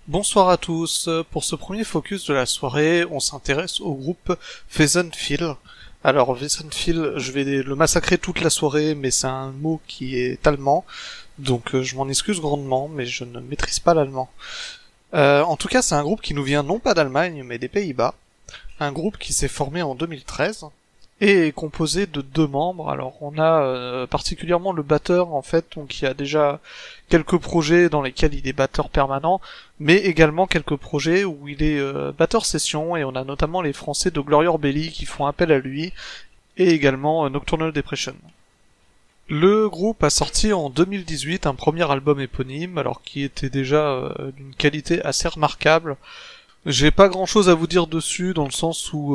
Bonsoir à tous. Pour ce premier focus de la soirée, on s'intéresse au groupe Wiesenfil. Alors Wiesenfil, je vais le massacrer toute la soirée, mais c'est un mot qui est allemand, donc je m'en excuse grandement, mais je ne maîtrise pas l'allemand. En tout cas, c'est un groupe qui nous vient non pas d'Allemagne, mais des Pays-Bas. Un groupe qui s'est formé en 2013 et est composé de deux membres. Alors on a particulièrement le batteur en fait, donc qui a déjà quelques projets dans lesquels il est batteur permanent, mais également quelques projets où il est batteur session, et on a notamment les Français de Gloria Belli qui font appel à lui, et également Nocturnal Depression. Le groupe a sorti en 2018 un premier album éponyme, alors qui était déjà d'une qualité assez remarquable. J'ai pas grand chose à vous dire dessus, dans le sens où,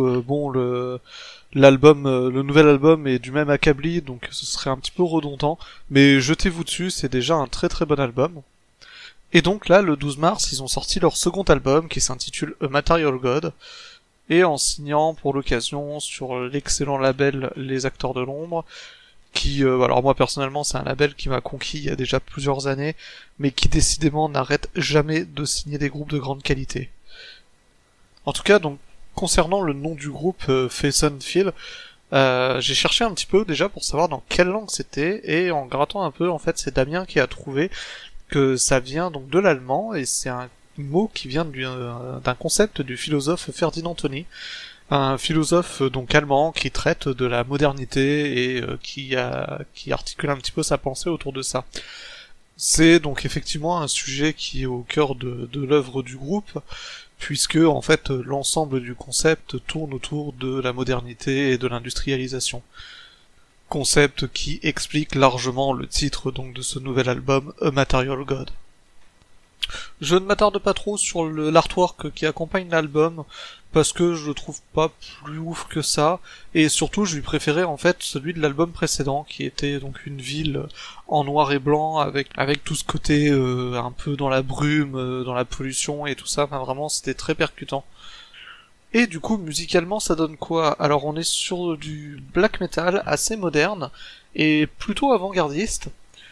le nouvel album est du même acabli, donc ce serait un petit peu redondant, mais jetez-vous dessus, c'est déjà un très très bon album. Et donc là, le 12 mars, ils ont sorti leur second album, qui s'intitule A Material God, et en signant pour l'occasion sur l'excellent label Les Acteurs de l'Ombre, qui, alors moi personnellement, c'est un label qui m'a conquis il y a déjà plusieurs années, mais qui décidément n'arrête jamais de signer des groupes de grande qualité. En tout cas, donc, concernant le nom du groupe Wiesenfil, j'ai cherché un petit peu déjà pour savoir dans quelle langue c'était, et en grattant un peu, en fait, c'est Damien qui a trouvé que ça vient donc de l'allemand, et c'est un mot qui vient d'un concept du philosophe Ferdinand Tönnies, un philosophe donc allemand qui traite de la modernité et qui articule un petit peu sa pensée autour de ça. C'est donc effectivement un sujet qui est au cœur de l'œuvre du groupe, puisque en fait l'ensemble du concept tourne autour de la modernité et de l'industrialisation. Concept qui explique largement le titre donc de ce nouvel album, A Material God. Je ne m'attarde pas trop sur l'artwork qui accompagne l'album, parce que je le trouve pas plus ouf que ça, et surtout je lui préférais en fait celui de l'album précédent, qui était donc une ville en noir et blanc, avec tout ce côté un peu dans la brume, dans la pollution et tout ça, enfin vraiment c'était très percutant. Et du coup, musicalement, ça donne quoi? Alors on est sur du black metal assez moderne, et plutôt avant-gardiste.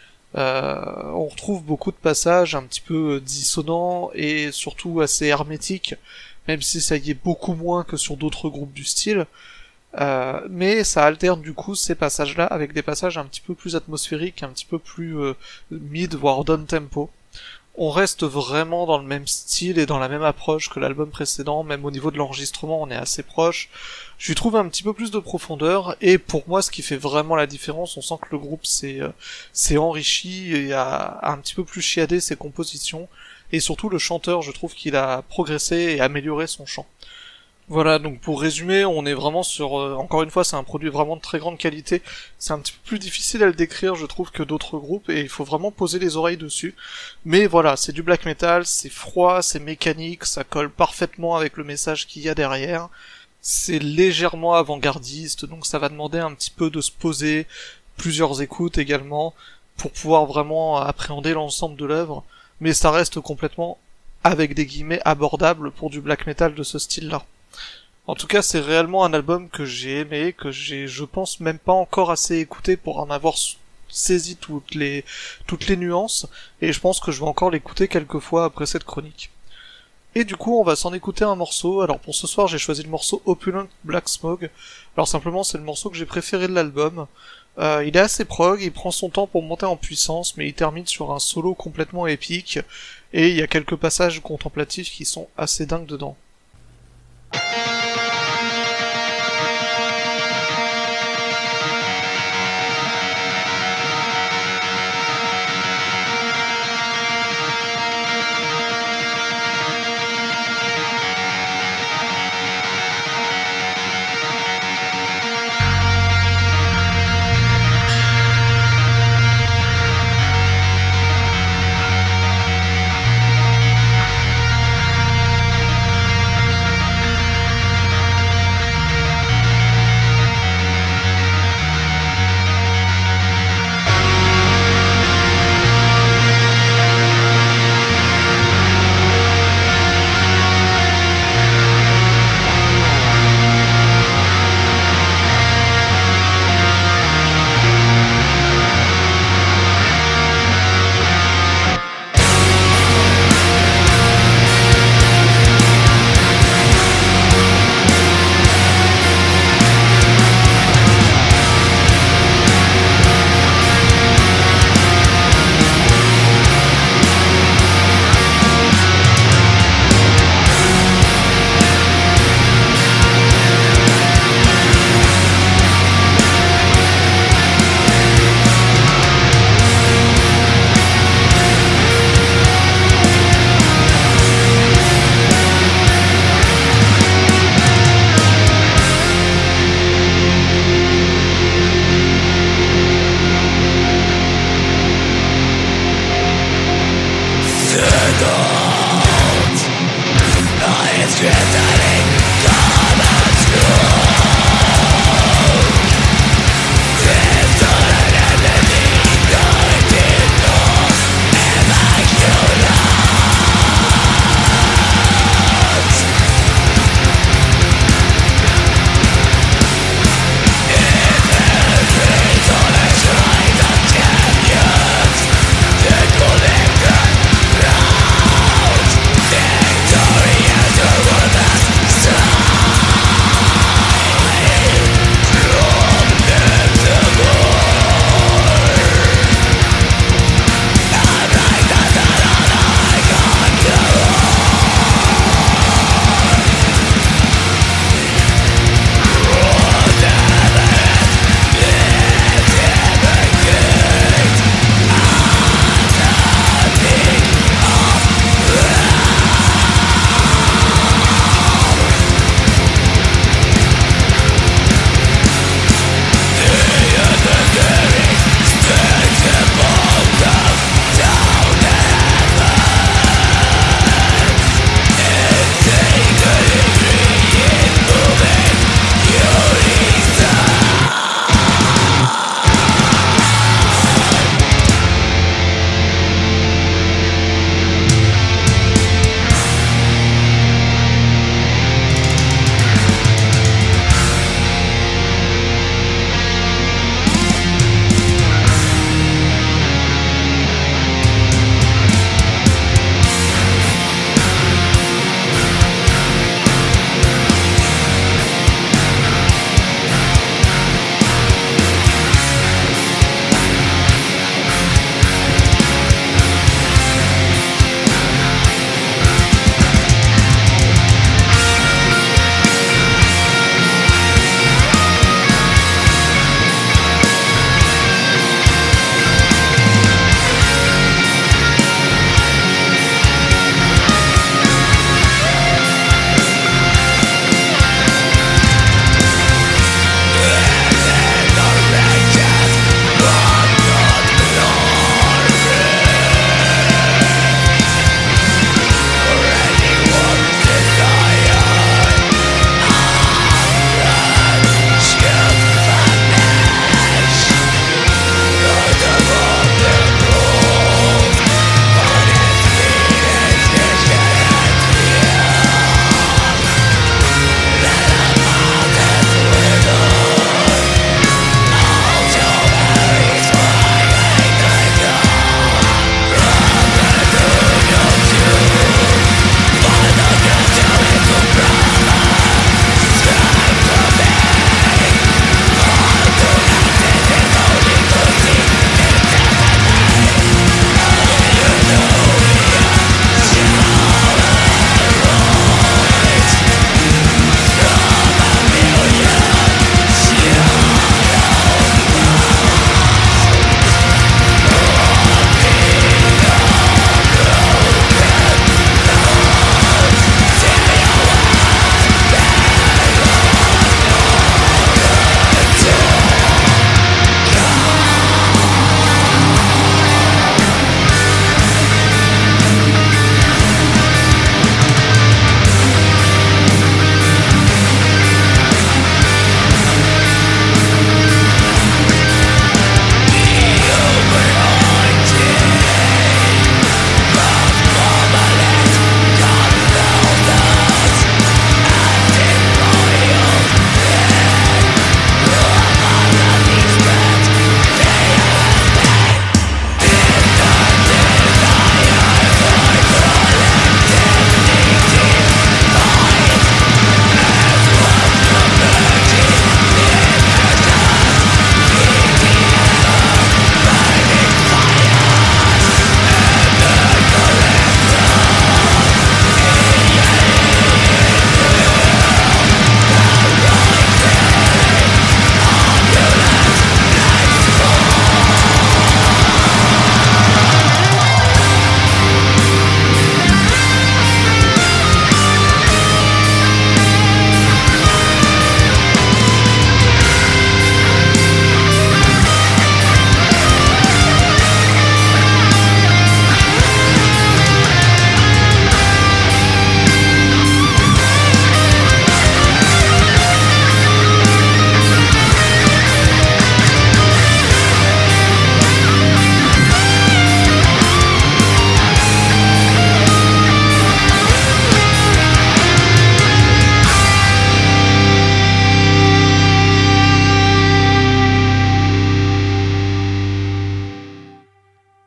On retrouve beaucoup de passages un petit peu dissonants et surtout assez hermétiques, même si ça y est beaucoup moins que sur d'autres groupes du style. Mais ça alterne du coup ces passages-là avec des passages un petit peu plus atmosphériques, un petit peu plus mid, voire down tempo. On reste vraiment dans le même style et dans la même approche que l'album précédent, même au niveau de l'enregistrement on est assez proche. Je lui trouve un petit peu plus de profondeur, et pour moi ce qui fait vraiment la différence, on sent que le groupe s'est enrichi et a un petit peu plus chiadé ses compositions, et surtout le chanteur, je trouve qu'il a progressé et amélioré son chant. Voilà, donc pour résumer, on est vraiment sur... encore une fois, c'est un produit vraiment de très grande qualité. C'est un petit peu plus difficile à le décrire, je trouve, que d'autres groupes, et il faut vraiment poser les oreilles dessus. Mais voilà, c'est du black metal, c'est froid, c'est mécanique, ça colle parfaitement avec le message qu'il y a derrière. C'est légèrement avant-gardiste, donc ça va demander un petit peu de se poser, plusieurs écoutes également, pour pouvoir vraiment appréhender l'ensemble de l'œuvre. Mais ça reste complètement, avec des guillemets, abordable pour du black metal de ce style-là. En tout cas, c'est réellement un album que j'ai aimé, que j'ai, je pense, même pas encore assez écouté pour en avoir saisi toutes les nuances, et je pense que je vais encore l'écouter quelques fois après cette chronique. Et du coup, on va s'en écouter un morceau. Alors pour ce soir, j'ai choisi le morceau Opulent Black Smoke. Alors simplement, c'est le morceau que j'ai préféré de l'album. Il est assez prog, il prend son temps pour monter en puissance, mais il termine sur un solo complètement épique, et il y a quelques passages contemplatifs qui sont assez dingues dedans.